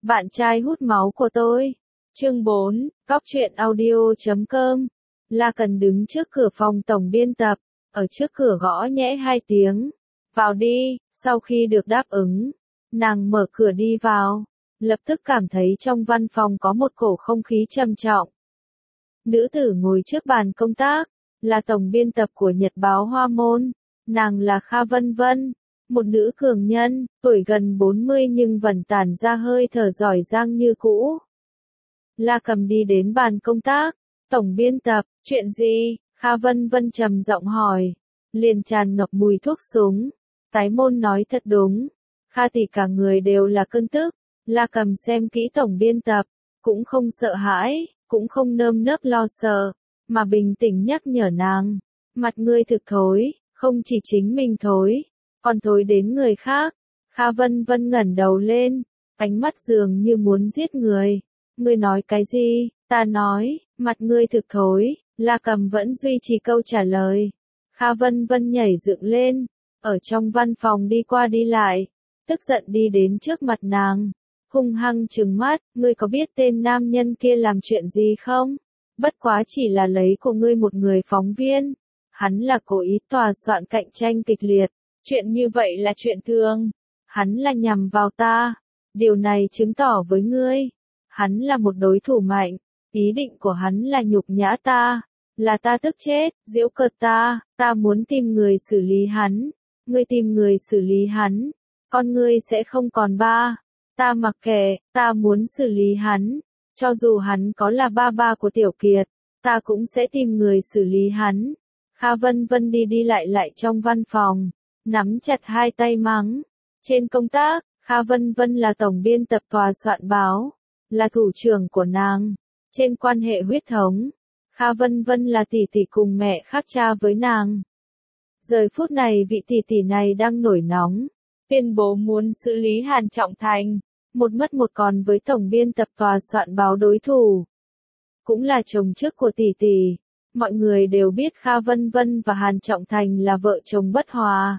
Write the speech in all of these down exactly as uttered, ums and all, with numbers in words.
Bạn trai hút máu của tôi. Chương bốn, cóc truyện audio chấm com. La Cần đứng trước cửa phòng tổng biên tập, ở trước cửa gõ nhẽ hai tiếng. Vào đi, sau khi được đáp ứng, nàng mở cửa đi vào, lập tức cảm thấy trong văn phòng có một cổ không khí trầm trọng. Nữ tử ngồi trước bàn công tác, là tổng biên tập của Nhật báo Hoa Môn, nàng là Kha Vân Vân. Một nữ cường nhân, tuổi gần bốn mươi nhưng vẫn tản ra hơi thở giỏi giang như cũ. La Cầm đi đến bàn công tác, tổng biên tập, chuyện gì? Kha Vân Vân trầm giọng hỏi, liền tràn ngập mùi thuốc súng. Tái môn nói thật đúng, Kha tỷ cả người đều là cơn tức. La Cầm xem kỹ tổng biên tập, cũng không sợ hãi, cũng không nơm nớp lo sợ, mà bình tĩnh nhắc nhở nàng, mặt ngươi thực thối, không chỉ chính mình thối, còn thối đến người khác. Kha Vân Vân ngẩng đầu lên, ánh mắt dường như muốn giết người. Ngươi nói cái gì? Ta nói, mặt ngươi thực thối. La Cầm vẫn duy trì câu trả lời. Kha Vân Vân nhảy dựng lên, ở trong văn phòng đi qua đi lại, tức giận đi đến trước mặt nàng, hung hăng trừng mắt, ngươi có biết tên nam nhân kia làm chuyện gì không? Bất quá chỉ là lấy của ngươi một người phóng viên, hắn là cố ý tòa soạn cạnh tranh kịch liệt. Chuyện như vậy là chuyện thường. Hắn là nhằm vào ta. Điều này chứng tỏ với ngươi, hắn là một đối thủ mạnh. Ý định của hắn là nhục nhã ta, là ta tức chết, giễu cợt ta. Ta muốn tìm người xử lý hắn. Ngươi tìm người xử lý hắn, con ngươi sẽ không còn ba. Ta mặc kệ, ta muốn xử lý hắn. Cho dù hắn có là ba ba của Tiểu Kiệt, ta cũng sẽ tìm người xử lý hắn. Kha Vân Vân đi đi lại lại trong văn phòng, nắm chặt hai tay mắng. Trên công tác, Kha Vân Vân là tổng biên tập tòa soạn báo, là thủ trưởng của nàng. Trên quan hệ huyết thống, Kha Vân Vân là tỷ tỷ cùng mẹ khác cha với nàng. Giờ phút này vị tỷ tỷ này đang nổi nóng, tuyên bố muốn xử lý Hàn Trọng Thành, một mất một còn với tổng biên tập tòa soạn báo đối thủ. Cũng là chồng trước của tỷ tỷ. Mọi người đều biết Kha Vân Vân và Hàn Trọng Thành là vợ chồng bất hòa.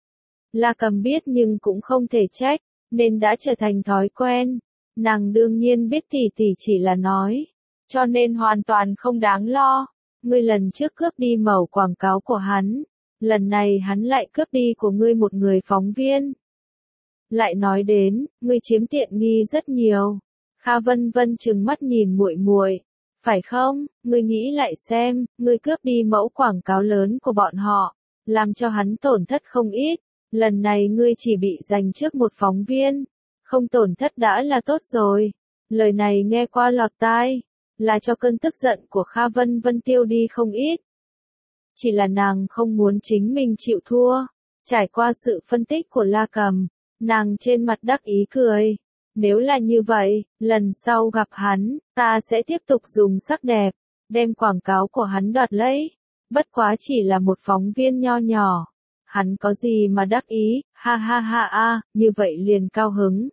La Cầm biết nhưng cũng không thể trách, nên đã trở thành thói quen. Nàng đương nhiên biết tỷ tỷ chỉ là nói, cho nên hoàn toàn không đáng lo. Ngươi lần trước cướp đi mẩu quảng cáo của hắn, lần này hắn lại cướp đi của ngươi một người phóng viên. Lại nói đến, ngươi chiếm tiện nghi rất nhiều. Kha Vân Vân trừng mắt nhìn muội muội. Phải không? Ngươi nghĩ lại xem, ngươi cướp đi mẫu quảng cáo lớn của bọn họ, làm cho hắn tổn thất không ít. Lần này ngươi chỉ bị giành trước một phóng viên, không tổn thất đã là tốt rồi. Lời này nghe qua lọt tai, là cho cơn tức giận của Kha Vân Vân tiêu đi không ít. Chỉ là nàng không muốn chính mình chịu thua. Trải qua sự phân tích của La Cầm, nàng trên mặt đắc ý cười. Nếu là như vậy, lần sau gặp hắn, ta sẽ tiếp tục dùng sắc đẹp, đem quảng cáo của hắn đoạt lấy. Bất quá chỉ là một phóng viên nho nhỏ. Hắn có gì mà đắc ý, ha ha ha a, như vậy liền cao hứng.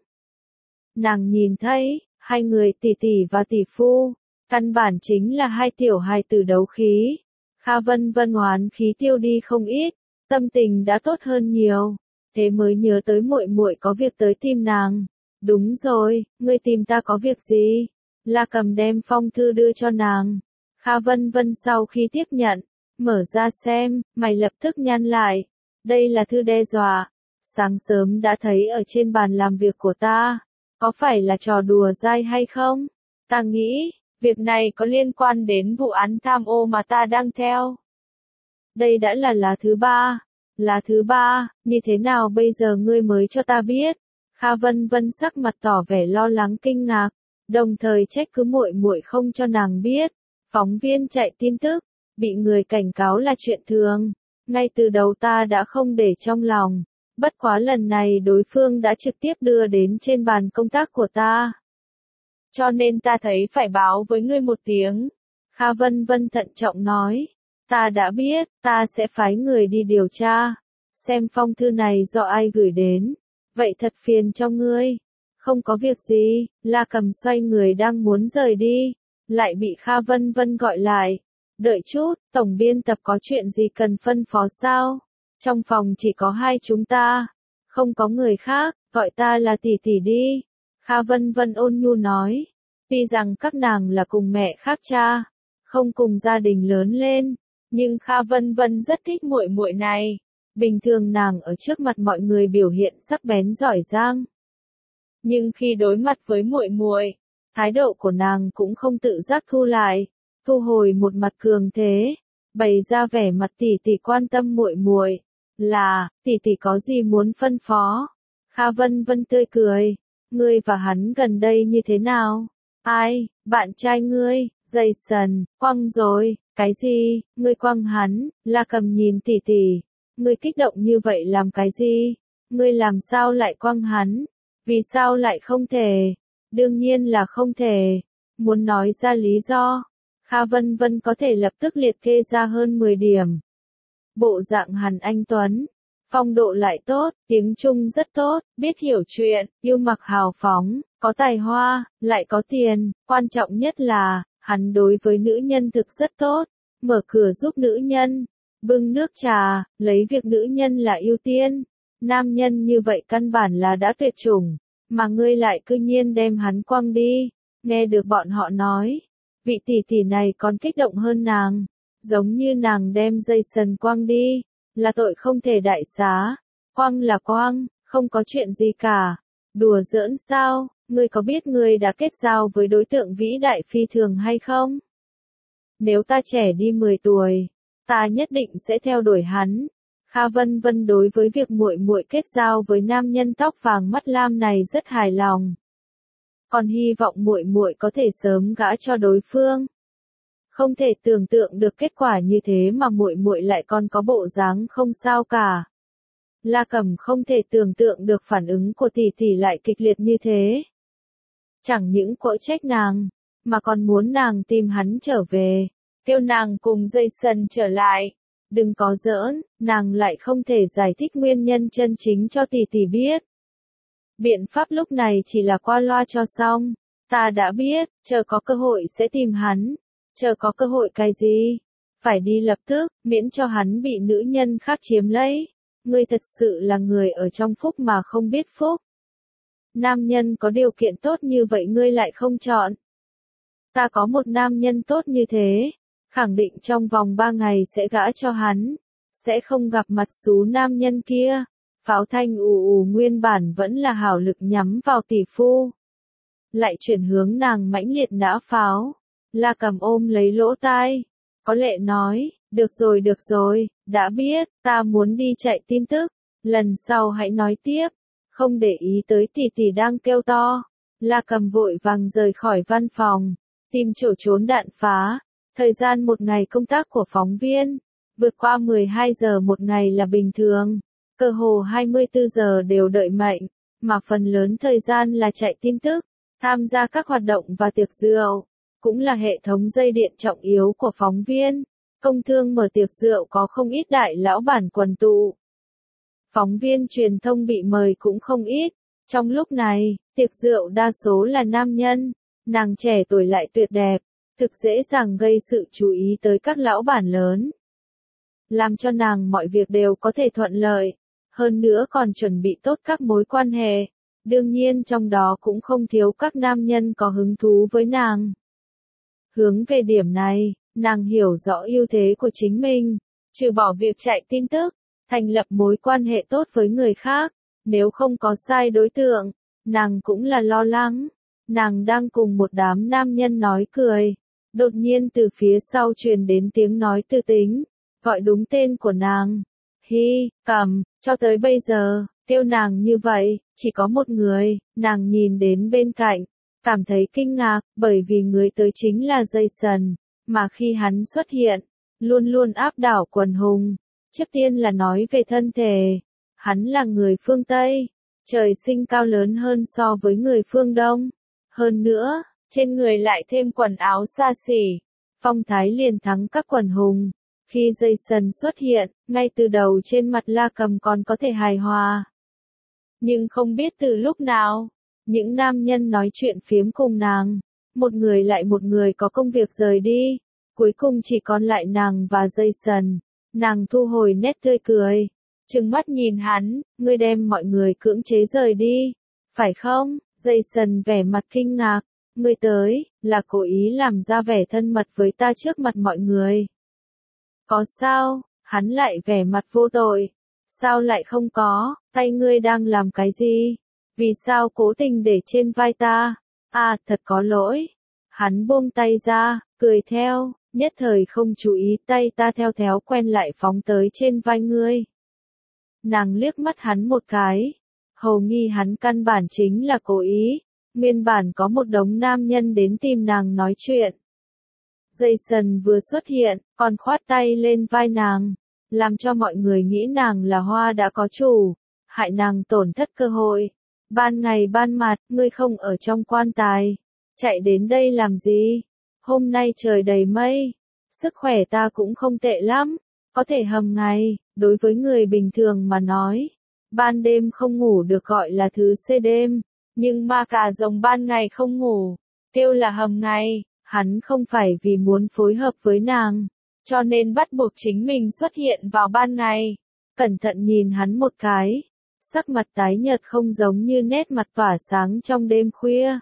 Nàng nhìn thấy, hai người tỷ tỷ và tỷ phu, căn bản chính là hai tiểu hài tử đấu khí. Kha Vân Vân hoán khí tiêu đi không ít, tâm tình đã tốt hơn nhiều, thế mới nhớ tới muội muội có việc tới tìm nàng. Đúng rồi, ngươi tìm ta có việc gì? La Cầm đem phong thư đưa cho nàng. Kha Vân Vân sau khi tiếp nhận, mở ra xem, mày lập tức nhăn lại. Đây là thư đe dọa. Sáng sớm đã thấy ở trên bàn làm việc của ta. Có phải là trò đùa dai hay không? Ta nghĩ, việc này có liên quan đến vụ án tham ô mà ta đang theo. Đây đã là lá thứ ba. Lá thứ ba, như thế nào bây giờ ngươi mới cho ta biết? Kha Vân Vân sắc mặt tỏ vẻ lo lắng kinh ngạc, đồng thời trách cứ muội muội không cho nàng biết. Phóng viên chạy tin tức, bị người cảnh cáo là chuyện thường. Ngay từ đầu ta đã không để trong lòng, bất quá lần này đối phương đã trực tiếp đưa đến trên bàn công tác của ta. Cho nên ta thấy phải báo với ngươi một tiếng. Kha Vân Vân thận trọng nói, ta đã biết, ta sẽ phái người đi điều tra, xem phong thư này do ai gửi đến. Vậy thật phiền cho ngươi. Không có việc gì. La Cầm xoay người đang muốn rời đi, lại bị Kha Vân Vân gọi lại. Đợi chút, tổng biên tập có chuyện gì cần phân phó sao? Trong phòng chỉ có hai chúng ta, không có người khác, gọi ta là tỷ tỷ đi. Kha Vân Vân ôn nhu nói, tuy rằng các nàng là cùng mẹ khác cha, không cùng gia đình lớn lên, nhưng Kha Vân Vân rất thích muội muội này. Bình thường nàng ở trước mặt mọi người biểu hiện sắc bén giỏi giang, nhưng khi đối mặt với muội muội, thái độ của nàng cũng không tự giác thu lại, thu hồi một mặt cường thế, bày ra vẻ mặt tỷ tỷ quan tâm muội muội, là, tỷ tỷ có gì muốn phân phó? Kha Vân Vân tươi cười, ngươi và hắn gần đây như thế nào? Ai, bạn trai ngươi, Jason, quăng rồi, cái gì, ngươi quăng hắn, La Cầm nhìn tỷ tỷ, ngươi kích động như vậy làm cái gì? Ngươi làm sao lại quăng hắn? Vì sao lại không thể? Đương nhiên là không thể. Muốn nói ra lý do, Kha Vân Vân có thể lập tức liệt kê ra hơn mười điểm. Bộ dạng Hàn Anh Tuấn, phong độ lại tốt, tiếng Trung rất tốt, biết hiểu chuyện, yêu mặc hào phóng, có tài hoa, lại có tiền, quan trọng nhất là, hắn đối với nữ nhân thực rất tốt, mở cửa giúp nữ nhân, bưng nước trà, lấy việc nữ nhân là ưu tiên. Nam nhân như vậy căn bản là đã tuyệt chủng, mà ngươi lại cư nhiên đem hắn quăng đi. Nghe được bọn họ nói, vị tỷ tỷ này còn kích động hơn nàng, giống như nàng đem Jason quăng đi, là tội không thể đại xá, quăng là quăng, không có chuyện gì cả. Đùa giỡn sao, ngươi có biết ngươi đã kết giao với đối tượng vĩ đại phi thường hay không? Nếu ta trẻ đi mười tuổi, ta nhất định sẽ theo đuổi hắn. Kha Vân Vân đối với việc muội muội kết giao với nam nhân tóc vàng mắt lam này rất hài lòng. Còn hy vọng muội muội có thể sớm gả cho đối phương. Không thể tưởng tượng được kết quả như thế mà muội muội lại còn có bộ dáng không sao cả. La Cẩm không thể tưởng tượng được phản ứng của tỷ tỷ lại kịch liệt như thế. Chẳng những quở trách nàng, mà còn muốn nàng tìm hắn trở về, kêu nàng cùng Jason trở lại. Đừng có giỡn, nàng lại không thể giải thích nguyên nhân chân chính cho tỷ tỷ biết. Biện pháp lúc này chỉ là qua loa cho xong. Ta đã biết, chờ có cơ hội sẽ tìm hắn. Chờ có cơ hội cái gì? Phải đi lập tức, miễn cho hắn bị nữ nhân khác chiếm lấy. Ngươi thật sự là người ở trong phúc mà không biết phúc. Nam nhân có điều kiện tốt như vậy ngươi lại không chọn. Ta có một nam nhân tốt như thế, khẳng định trong vòng ba ngày sẽ gả cho hắn, sẽ không gặp mặt xú nam nhân kia. Pháo thanh ù ù nguyên bản vẫn là hảo lực nhắm vào tỷ phu, lại chuyển hướng nàng mãnh liệt nã pháo. La Cầm ôm lấy lỗ tai, có lệ nói, được rồi được rồi, đã biết, ta muốn đi chạy tin tức, lần sau hãy nói tiếp, không để ý tới tỷ tỷ đang kêu to. La Cầm vội vàng rời khỏi văn phòng, tìm chỗ trốn đạn phá. Thời gian một ngày công tác của phóng viên, vượt qua mười hai giờ một ngày là bình thường, cơ hồ hai mươi tư giờ đều đợi mệnh, mà phần lớn thời gian là chạy tin tức, tham gia các hoạt động và tiệc rượu, cũng là hệ thống dây điện trọng yếu của phóng viên. Công thương mở tiệc rượu có không ít đại lão bản quần tụ. Phóng viên truyền thông bị mời cũng không ít. Trong lúc này, tiệc rượu đa số là nam nhân, nàng trẻ tuổi lại tuyệt đẹp, thực dễ dàng gây sự chú ý tới các lão bản lớn. Làm cho nàng mọi việc đều có thể thuận lợi, hơn nữa còn chuẩn bị tốt các mối quan hệ. Đương nhiên trong đó cũng không thiếu các nam nhân có hứng thú với nàng. Hướng về điểm này, nàng hiểu rõ ưu thế của chính mình, trừ bỏ việc chạy tin tức, thành lập mối quan hệ tốt với người khác, nếu không có sai đối tượng, nàng cũng là lo lắng. Nàng đang cùng một đám nam nhân nói cười, đột nhiên từ phía sau truyền đến tiếng nói tư tính, gọi đúng tên của nàng. Hi, Cầm, cho tới bây giờ, kêu nàng như vậy, chỉ có một người. Nàng nhìn đến bên cạnh, cảm thấy kinh ngạc, bởi vì người tới chính là Jason, mà khi hắn xuất hiện, luôn luôn áp đảo quần hùng. Trước tiên là nói về thân thể, hắn là người phương Tây, trời sinh cao lớn hơn so với người phương Đông. Hơn nữa, trên người lại thêm quần áo xa xỉ, phong thái liền thắng các quần hùng. Khi Jason xuất hiện, ngay từ đầu trên mặt La Cầm còn có thể hài hòa. Nhưng không biết từ lúc nào, những nam nhân nói chuyện phiếm cùng nàng, một người lại một người có công việc rời đi, cuối cùng chỉ còn lại nàng và Jason. Nàng thu hồi nét tươi cười, trừng mắt nhìn hắn, ngươi đem mọi người cưỡng chế rời đi, phải không? Jason vẻ mặt kinh ngạc, ngươi tới, là cố ý làm ra vẻ thân mật với ta trước mặt mọi người. Có sao, hắn lại vẻ mặt vô tội. Sao lại không có, tay ngươi đang làm cái gì? Vì sao cố tình để trên vai ta? À, thật có lỗi. Hắn buông tay ra, cười theo, nhất thời không chú ý tay ta theo thói quen lại phóng tới trên vai ngươi. Nàng liếc mắt hắn một cái. Hầu nghi hắn căn bản chính là cố ý. Nguyên bản có một đống nam nhân đến tìm nàng nói chuyện. Jason vừa xuất hiện, còn khoát tay lên vai nàng, làm cho mọi người nghĩ nàng là hoa đã có chủ, hại nàng tổn thất cơ hội. Ban ngày ban mặt, ngươi không ở trong quan tài, chạy đến đây làm gì? Hôm nay trời đầy mây, sức khỏe ta cũng không tệ lắm, có thể hầm ngày, đối với người bình thường mà nói. Ban đêm không ngủ được gọi là thứ xê đêm, nhưng ma cà rồng ban ngày không ngủ, kêu là hầm ngày. Hắn không phải vì muốn phối hợp với nàng, cho nên bắt buộc chính mình xuất hiện vào ban ngày. Cẩn thận nhìn hắn một cái, sắc mặt tái nhợt không giống như nét mặt tỏa sáng trong đêm khuya.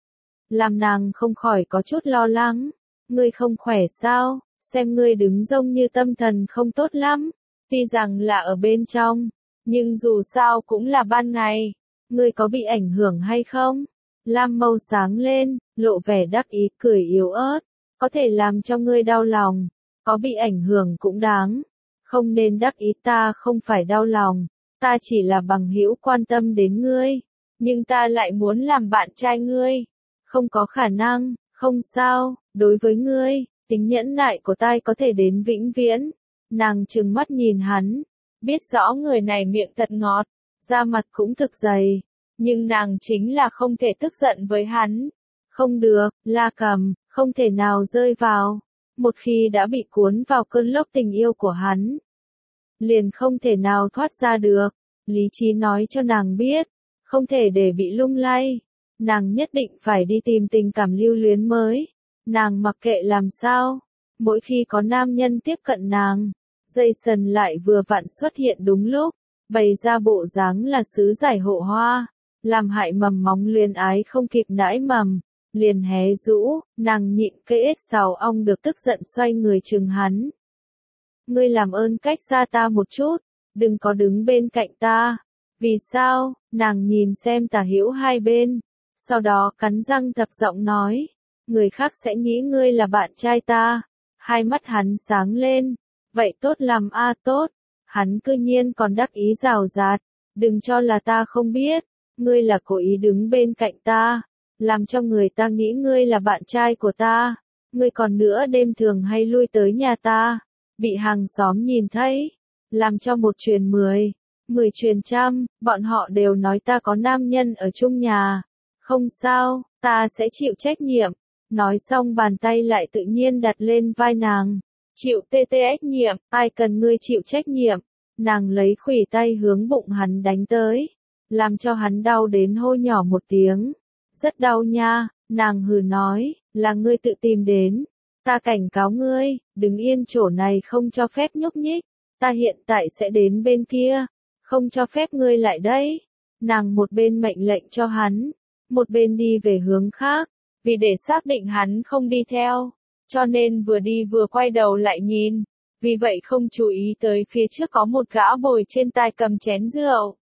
Làm nàng không khỏi có chút lo lắng. Ngươi không khỏe sao, xem ngươi đứng giống như tâm thần không tốt lắm. Tuy rằng là ở bên trong, nhưng dù sao cũng là ban ngày. Ngươi có bị ảnh hưởng hay không? Lam mâu sáng lên, lộ vẻ đắc ý cười yếu ớt. Có thể làm cho ngươi đau lòng, có bị ảnh hưởng cũng đáng. Không nên đắc ý, ta không phải đau lòng, ta chỉ là bằng hữu quan tâm đến ngươi. Nhưng ta lại muốn làm bạn trai ngươi. Không có khả năng, không sao, đối với ngươi, tính nhẫn nại của ta có thể đến vĩnh viễn. Nàng trừng mắt nhìn hắn, biết rõ người này miệng thật ngọt, da mặt cũng thực dày. Nhưng nàng chính là không thể tức giận với hắn. Không được, La Cầm, không thể nào rơi vào. Một khi đã bị cuốn vào cơn lốc tình yêu của hắn, liền không thể nào thoát ra được. Lý trí nói cho nàng biết, không thể để bị lung lay. Nàng nhất định phải đi tìm tình cảm lưu luyến mới. Nàng mặc kệ làm sao. Mỗi khi có nam nhân tiếp cận nàng, Jason lại vừa vặn xuất hiện đúng lúc, bày ra bộ dáng là sứ giải hộ hoa. Làm hại mầm móng luyến ái không kịp nãi mầm, liền hé rũ, nàng nhịn cây ếch xào ong được tức giận xoay người chừng hắn. Ngươi làm ơn cách xa ta một chút, đừng có đứng bên cạnh ta. Vì sao? Nàng nhìn xem tả hữu hai bên, sau đó cắn răng thập giọng nói, người khác sẽ nghĩ ngươi là bạn trai ta. Hai mắt hắn sáng lên, vậy tốt làm a tốt, hắn cư nhiên còn đắc ý rào rạt, đừng cho là ta không biết. Ngươi là cố ý đứng bên cạnh ta, làm cho người ta nghĩ ngươi là bạn trai của ta. Ngươi còn nữa đêm thường hay lui tới nhà ta, bị hàng xóm nhìn thấy, làm cho một truyền mười, mười truyền trăm, bọn họ đều nói ta có nam nhân ở chung nhà. Không sao, ta sẽ chịu trách nhiệm. Nói xong bàn tay lại tự nhiên đặt lên vai nàng. Chịu tê tê trách nhiệm, ai cần ngươi chịu trách nhiệm. Nàng lấy khuỷu tay hướng bụng hắn đánh tới, làm cho hắn đau đến hô nhỏ một tiếng. Rất đau nha, nàng hừ nói, là ngươi tự tìm đến. Ta cảnh cáo ngươi, đứng yên chỗ này không cho phép nhúc nhích. Ta hiện tại sẽ đến bên kia, không cho phép ngươi lại đây. Nàng một bên mệnh lệnh cho hắn, một bên đi về hướng khác, vì để xác định hắn không đi theo, cho nên vừa đi vừa quay đầu lại nhìn. Vì vậy không chú ý tới phía trước có một gã bồi trên tay cầm chén rượu.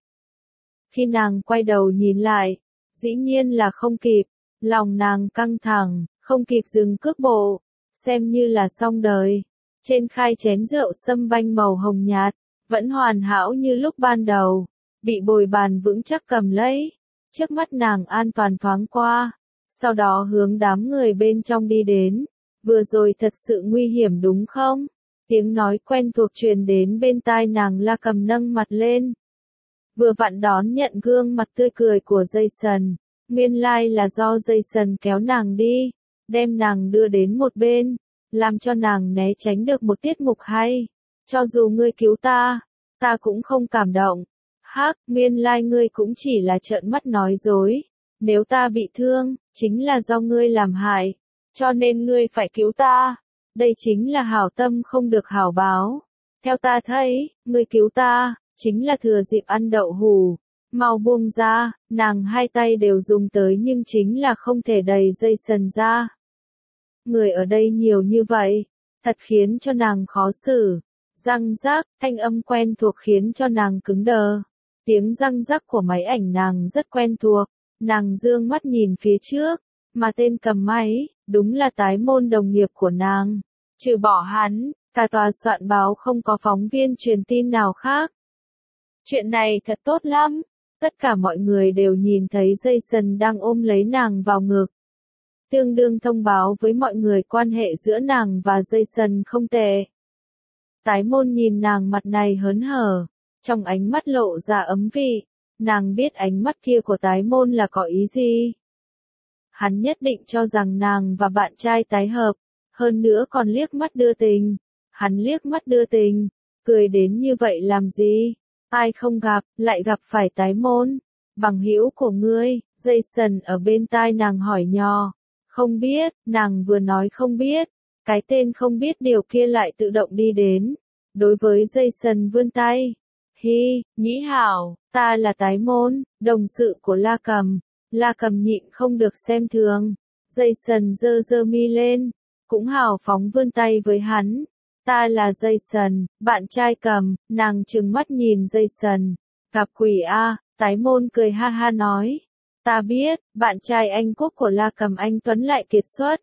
Khi nàng quay đầu nhìn lại, dĩ nhiên là không kịp, lòng nàng căng thẳng, không kịp dừng cước bộ, xem như là xong đời. Trên khay chén rượu sâm banh màu hồng nhạt, vẫn hoàn hảo như lúc ban đầu, bị bồi bàn vững chắc cầm lấy. Trước mắt nàng an toàn thoáng qua, sau đó hướng đám người bên trong đi đến. Vừa rồi thật sự nguy hiểm đúng không? Tiếng nói quen thuộc truyền đến bên tai nàng. La Cầm nâng mặt lên, vừa vặn đón nhận gương mặt tươi cười của Jason. Nguyên lai là do Jason kéo nàng đi, đem nàng đưa đến một bên, làm cho nàng né tránh được một tiết mục hay. Cho dù ngươi cứu ta, ta cũng không cảm động. Hắc, nguyên lai ngươi cũng chỉ là trợn mắt nói dối. Nếu ta bị thương, chính là do ngươi làm hại, cho nên ngươi phải cứu ta. Đây chính là hảo tâm không được hảo báo. Theo ta thấy, ngươi cứu ta, chính là thừa dịp ăn đậu hù, mau buông ra, nàng hai tay đều dùng tới nhưng chính là không thể đẩy Jason ra. Người ở đây nhiều như vậy, thật khiến cho nàng khó xử. Răng rác, thanh âm quen thuộc khiến cho nàng cứng đờ. Tiếng răng rắc của máy ảnh nàng rất quen thuộc, nàng dương mắt nhìn phía trước, mà tên cầm máy, đúng là tái môn đồng nghiệp của nàng. Trừ bỏ hắn, cả tòa soạn báo không có phóng viên truyền tin nào khác. Chuyện này thật tốt lắm, tất cả mọi người đều nhìn thấy Jason đang ôm lấy nàng vào ngực. Tương đương thông báo với mọi người quan hệ giữa nàng và Jason không tệ. Tái môn nhìn nàng mặt này hớn hở, trong ánh mắt lộ ra ấm vị, nàng biết ánh mắt kia của tái môn là có ý gì. Hắn nhất định cho rằng nàng và bạn trai tái hợp, hơn nữa còn liếc mắt đưa tình. Hắn liếc mắt đưa tình, cười đến như vậy làm gì? Ai không gặp, lại gặp phải tái môn. Bằng hữu của ngươi, Jason ở bên tai nàng hỏi nhỏ. Không biết, nàng vừa nói không biết. Cái tên không biết điều kia lại tự động đi đến. Đối với Jason vươn tay. Hi, nhĩ hảo, ta là tái môn, đồng sự của La Cầm. La Cầm nhịn không được xem thường. Jason giơ giơ mi lên, cũng hào phóng vươn tay với hắn. Ta là Jason, bạn trai Cầm, nàng trừng mắt nhìn Jason. Gặp quỷ a, tái môn cười ha ha nói. Ta biết, bạn trai Anh Quốc của La Cầm anh Tuấn lại kiệt xuất.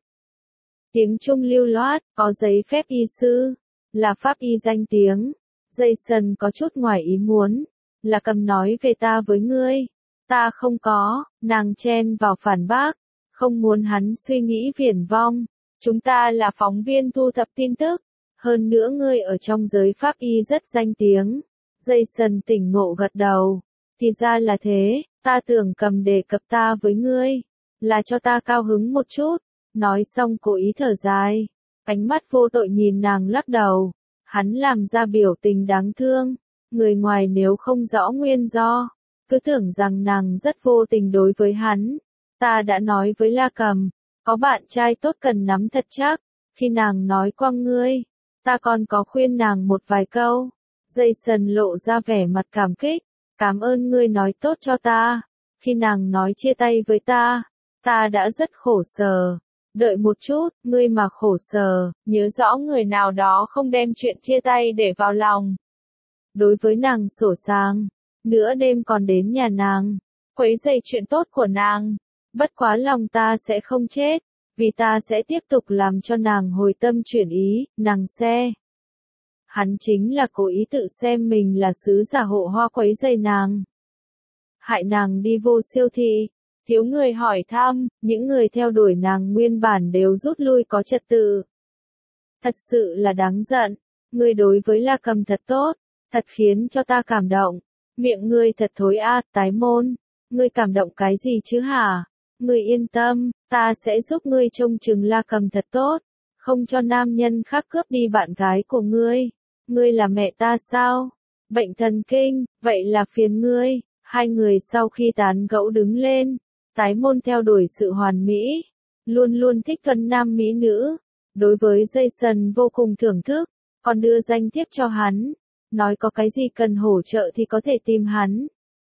Tiếng Trung lưu loát, có giấy phép y sư, là pháp y danh tiếng. Jason có chút ngoài ý muốn. La Cầm nói về ta với ngươi. Ta không có, nàng chen vào phản bác, không muốn hắn suy nghĩ viển vong. Chúng ta là phóng viên thu thập tin tức, hơn nữa ngươi ở trong giới pháp y rất danh tiếng. Jason tỉnh ngộ gật đầu, thì ra là thế, ta tưởng Cầm đề cập ta với ngươi, là cho ta cao hứng một chút. Nói xong cố ý thở dài, ánh mắt vô tội nhìn nàng lắc đầu, hắn làm ra biểu tình đáng thương, người ngoài nếu không rõ nguyên do, cứ tưởng rằng nàng rất vô tình đối với hắn. Ta đã nói với La Cầm, có bạn trai tốt cần nắm thật chắc, khi nàng nói qua ngươi, ta còn có khuyên nàng một vài câu. Jason lộ ra vẻ mặt cảm kích, cảm ơn ngươi nói tốt cho ta, khi nàng nói chia tay với ta, ta đã rất khổ sở. Đợi một chút, ngươi mà khổ sở, nhớ rõ người nào đó không đem chuyện chia tay để vào lòng. Đối với nàng sổ sàng, nửa đêm còn đến nhà nàng, quấy rầy chuyện tốt của nàng. Bất quá lòng ta sẽ không chết, vì ta sẽ tiếp tục làm cho nàng hồi tâm chuyển ý, nàng xe. Hắn chính là cố ý tự xem mình là sứ giả hộ hoa quấy rầy nàng. Hại nàng đi vô siêu thị, thiếu người hỏi thăm, những người theo đuổi nàng nguyên bản đều rút lui có trật tự. Thật sự là đáng giận, ngươi đối với La Cầm thật tốt, thật khiến cho ta cảm động. Miệng ngươi thật thối a, tái môn, ngươi cảm động cái gì chứ hả? Ngươi yên tâm, ta sẽ giúp ngươi trông chừng La Cầm thật tốt, không cho nam nhân khác cướp đi bạn gái của ngươi. Ngươi là mẹ ta sao? Bệnh thần kinh, vậy là phiền ngươi. Hai người sau khi tán gẫu đứng lên, tái môn theo đuổi sự hoàn mỹ, luôn luôn thích thuần nam mỹ nữ. Đối với Jason vô cùng thưởng thức, còn đưa danh thiếp cho hắn, nói có cái gì cần hỗ trợ thì có thể tìm hắn.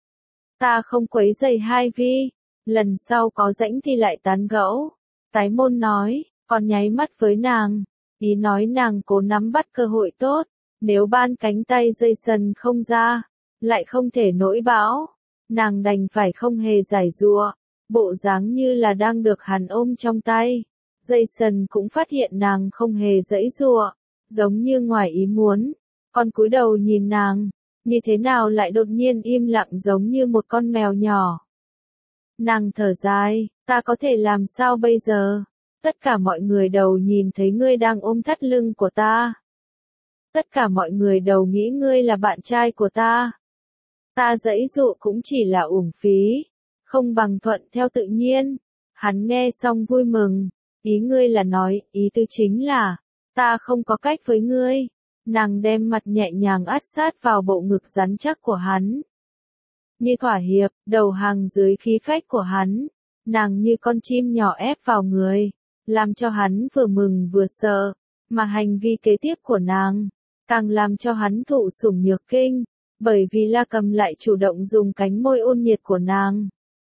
Ta không quấy rầy hai vi, lần sau có rảnh thì lại tán gẫu. Tái môn nói, còn nháy mắt với nàng, ý nói nàng cố nắm bắt cơ hội tốt, nếu ban cánh tay Jason không ra, lại không thể nổi bão, nàng đành phải không hề giải dụa, bộ dáng như là đang được hắn ôm trong tay. Jason cũng phát hiện nàng không hề giãy giụa, giống như ngoài ý muốn, còn cúi đầu nhìn nàng, như thế nào lại đột nhiên im lặng giống như một con mèo nhỏ. Nàng thở dài, ta có thể làm sao bây giờ? Tất cả mọi người đầu nhìn thấy ngươi đang ôm thắt lưng của ta. Tất cả mọi người đầu nghĩ ngươi là bạn trai của ta. Ta giãy dụ cũng chỉ là uổng phí, không bằng thuận theo tự nhiên. Hắn nghe xong vui mừng, ý ngươi là nói, ý tư chính là, ta không có cách với ngươi. Nàng đem mặt nhẹ nhàng áp sát vào bộ ngực rắn chắc của hắn. Như thỏa hiệp, đầu hàng dưới khí phách của hắn, nàng như con chim nhỏ ép vào người, làm cho hắn vừa mừng vừa sợ, mà hành vi kế tiếp của nàng, càng làm cho hắn thụ sủng nhược kinh, bởi vì La Cầm lại chủ động dùng cánh môi ôn nhiệt của nàng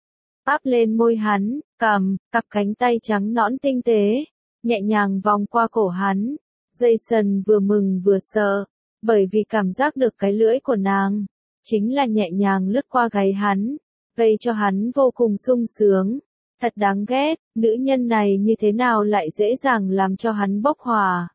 áp lên môi hắn, cầm, cặp cánh tay trắng nõn tinh tế, nhẹ nhàng vòng qua cổ hắn. Jason vừa mừng vừa sợ, bởi vì cảm giác được cái lưỡi của nàng, chính là nhẹ nhàng lướt qua gáy hắn, gây cho hắn vô cùng sung sướng. Thật đáng ghét, nữ nhân này như thế nào lại dễ dàng làm cho hắn bốc hỏa.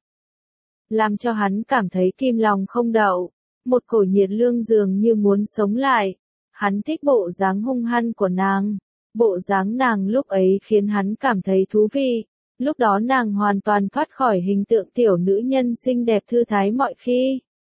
Làm cho hắn cảm thấy kim lòng không đậu, một cổ nhiệt lương dường như muốn sống lại. Hắn thích bộ dáng hung hăng của nàng. Bộ dáng nàng lúc ấy khiến hắn cảm thấy thú vị. Lúc đó nàng hoàn toàn thoát khỏi hình tượng tiểu nữ nhân xinh đẹp thư thái mọi khi.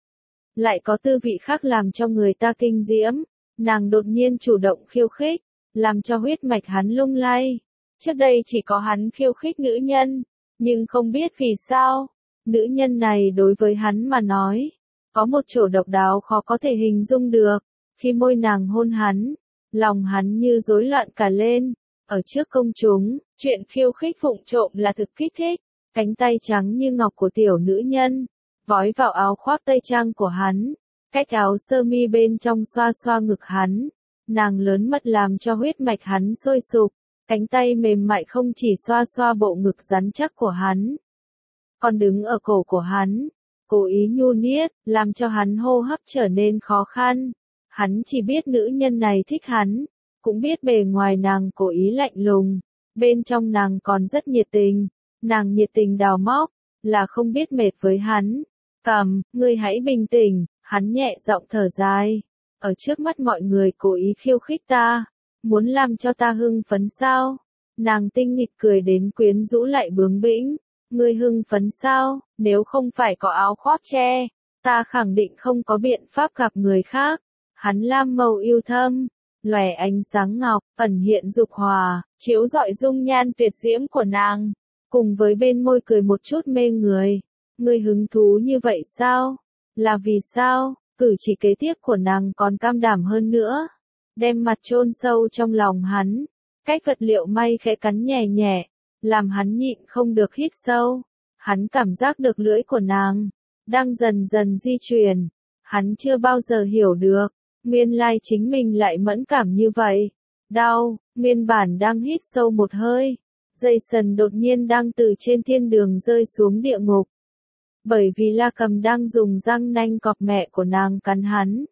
Lại có tư vị khác làm cho người ta kinh diễm. Nàng đột nhiên chủ động khiêu khích, làm cho huyết mạch hắn lung lay. Trước đây chỉ có hắn khiêu khích nữ nhân, nhưng không biết vì sao, nữ nhân này đối với hắn mà nói, có một chỗ độc đáo khó có thể hình dung được. Khi môi nàng hôn hắn, lòng hắn như rối loạn cả lên. Ở trước công chúng, chuyện khiêu khích vụng trộm là thực kích thích. Cánh tay trắng như ngọc của tiểu nữ nhân, vói vào áo khoác tây trang của hắn, cách áo sơ mi bên trong xoa xoa ngực hắn. Nàng lớn mật làm cho huyết mạch hắn sôi sục, cánh tay mềm mại không chỉ xoa xoa bộ ngực rắn chắc của hắn, còn đứng ở cổ của hắn, cố ý nhu niết, làm cho hắn hô hấp trở nên khó khăn. Hắn chỉ biết nữ nhân này thích hắn, cũng biết bề ngoài nàng cố ý lạnh lùng, bên trong nàng còn rất nhiệt tình. Nàng nhiệt tình đào móc, là không biết mệt với hắn. Cầm, ngươi hãy bình tĩnh, hắn nhẹ giọng thở dài. Ở trước mắt mọi người cố ý khiêu khích ta, muốn làm cho ta hưng phấn sao? Nàng tinh nghịch cười đến quyến rũ lại bướng bĩnh. Ngươi hưng phấn sao? Nếu không phải có áo khoác che, ta khẳng định không có biện pháp gặp người khác. Hắn lam màu yêu thâm, lòe ánh sáng ngọc, ẩn hiện dục hòa, chiếu rọi dung nhan tuyệt diễm của nàng, cùng với bên môi cười một chút mê người. Ngươi hứng thú như vậy sao? Là vì sao? Cử chỉ kế tiếp của nàng còn cam đảm hơn nữa, đem mặt chôn sâu trong lòng hắn, cách vật liệu may khẽ cắn nhẹ nhẹ, làm hắn nhịn không được hít sâu. Hắn cảm giác được lưỡi của nàng đang dần dần di chuyển, hắn chưa bao giờ hiểu được, nguyên lai chính mình lại mẫn cảm như vậy. Đau, nguyên bản đang hít sâu một hơi, Jason đột nhiên đang từ trên thiên đường rơi xuống địa ngục. Bởi vì La Cầm đang dùng răng nanh cọp mẹ của nàng cắn hắn.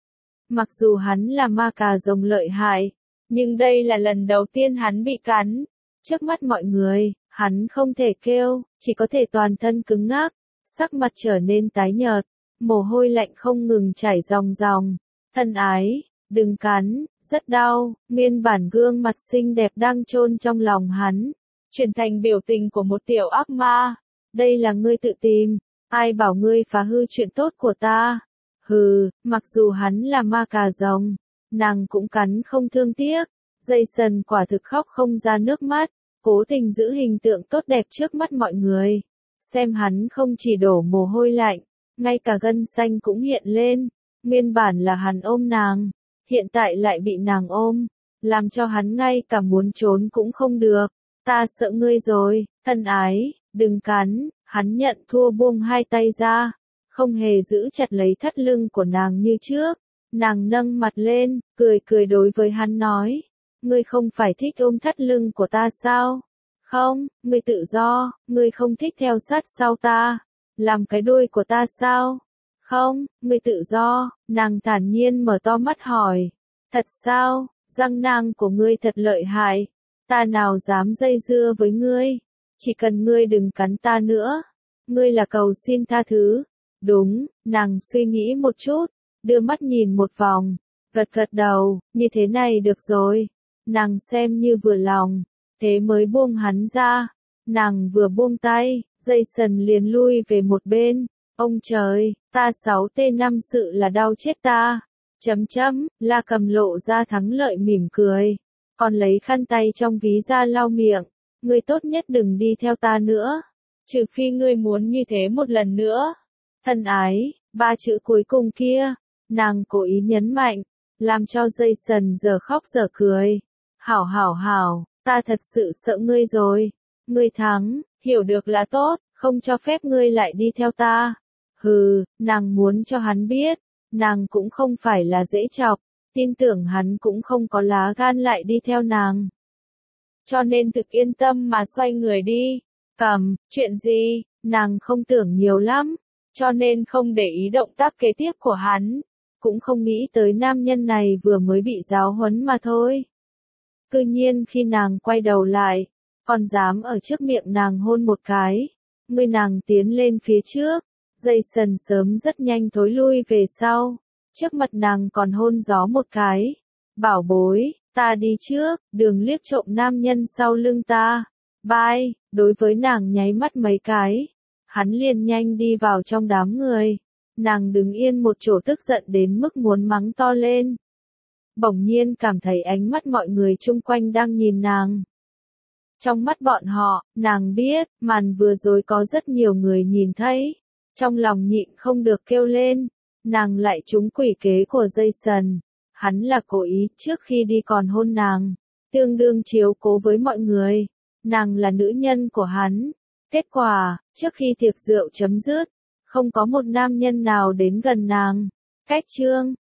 Mặc dù hắn là ma cà rồng lợi hại, nhưng đây là lần đầu tiên hắn bị cắn. Trước mắt mọi người, hắn không thể kêu, chỉ có thể toàn thân cứng ngắc, sắc mặt trở nên tái nhợt, mồ hôi lạnh không ngừng chảy ròng ròng. Thân ái, đừng cắn, rất đau. Nguyên bản gương mặt xinh đẹp đang chôn trong lòng hắn, chuyển thành biểu tình của một tiểu ác ma. Đây là ngươi tự tìm, ai bảo ngươi phá hư chuyện tốt của ta? Hừ, mặc dù hắn là ma cà rồng, nàng cũng cắn không thương tiếc. Jason quả thực khóc không ra nước mắt, cố tình giữ hình tượng tốt đẹp trước mắt mọi người. Xem hắn không chỉ đổ mồ hôi lạnh, ngay cả gân xanh cũng hiện lên. Nguyên bản là hắn ôm nàng, hiện tại lại bị nàng ôm, làm cho hắn ngay cả muốn trốn cũng không được. Ta sợ ngươi rồi, thân ái, đừng cắn. Hắn nhận thua buông hai tay ra, không hề giữ chặt lấy thắt lưng của nàng như trước. Nàng nâng mặt lên, cười cười đối với hắn nói, ngươi không phải thích ôm thắt lưng của ta sao? Không, ngươi tự do, ngươi không thích theo sát sau ta, làm cái đuôi của ta sao? Không, ngươi tự do. Nàng thản nhiên mở to mắt hỏi, thật sao? Răng nanh của ngươi thật lợi hại, ta nào dám dây dưa với ngươi. Chỉ cần ngươi đừng cắn ta nữa. Ngươi là cầu xin tha thứ. Đúng, nàng suy nghĩ một chút, đưa mắt nhìn một vòng, gật gật đầu, như thế này được rồi. Nàng xem như vừa lòng, thế mới buông hắn ra. Nàng vừa buông tay, Jason liền lui về một bên. Ông trời, ta sáu T năm sự là đau chết ta. Chấm chấm, La Cầm lộ ra thắng lợi mỉm cười, còn lấy khăn tay trong ví ra lau miệng. Ngươi tốt nhất đừng đi theo ta nữa, trừ phi ngươi muốn như thế một lần nữa. Thân ái, ba chữ cuối cùng kia, nàng cố ý nhấn mạnh, làm cho Jason giờ khóc giờ cười. Hảo hảo hảo, ta thật sự sợ ngươi rồi. Ngươi thắng, hiểu được là tốt, không cho phép ngươi lại đi theo ta. Hừ, nàng muốn cho hắn biết, nàng cũng không phải là dễ chọc, tin tưởng hắn cũng không có lá gan lại đi theo nàng. Cho nên thực yên tâm mà xoay người đi. Cầm, chuyện gì, nàng không tưởng nhiều lắm, cho nên không để ý động tác kế tiếp của hắn, cũng không nghĩ tới nam nhân này vừa mới bị giáo huấn mà thôi. Cư nhiên khi nàng quay đầu lại, còn dám ở trước miệng nàng hôn một cái, người nàng tiến lên phía trước, Jason sớm rất nhanh thối lui về sau, trước mặt nàng còn hôn gió một cái. Bảo bối, ta đi trước, đừng liếc trộm nam nhân sau lưng ta. Bye, đối với nàng nháy mắt mấy cái, hắn liền nhanh đi vào trong đám người. Nàng đứng yên một chỗ tức giận đến mức muốn mắng to lên. Bỗng nhiên cảm thấy ánh mắt mọi người chung quanh đang nhìn nàng. Trong mắt bọn họ, nàng biết, màn vừa rồi có rất nhiều người nhìn thấy. Trong lòng nhịn không được kêu lên, nàng lại trúng quỷ kế của Jason. Hắn là cố ý trước khi đi còn hôn nàng, tương đương chiếu cố với mọi người. Nàng là nữ nhân của hắn. Kết quả, trước khi tiệc rượu chấm dứt, không có một nam nhân nào đến gần nàng. Cách chương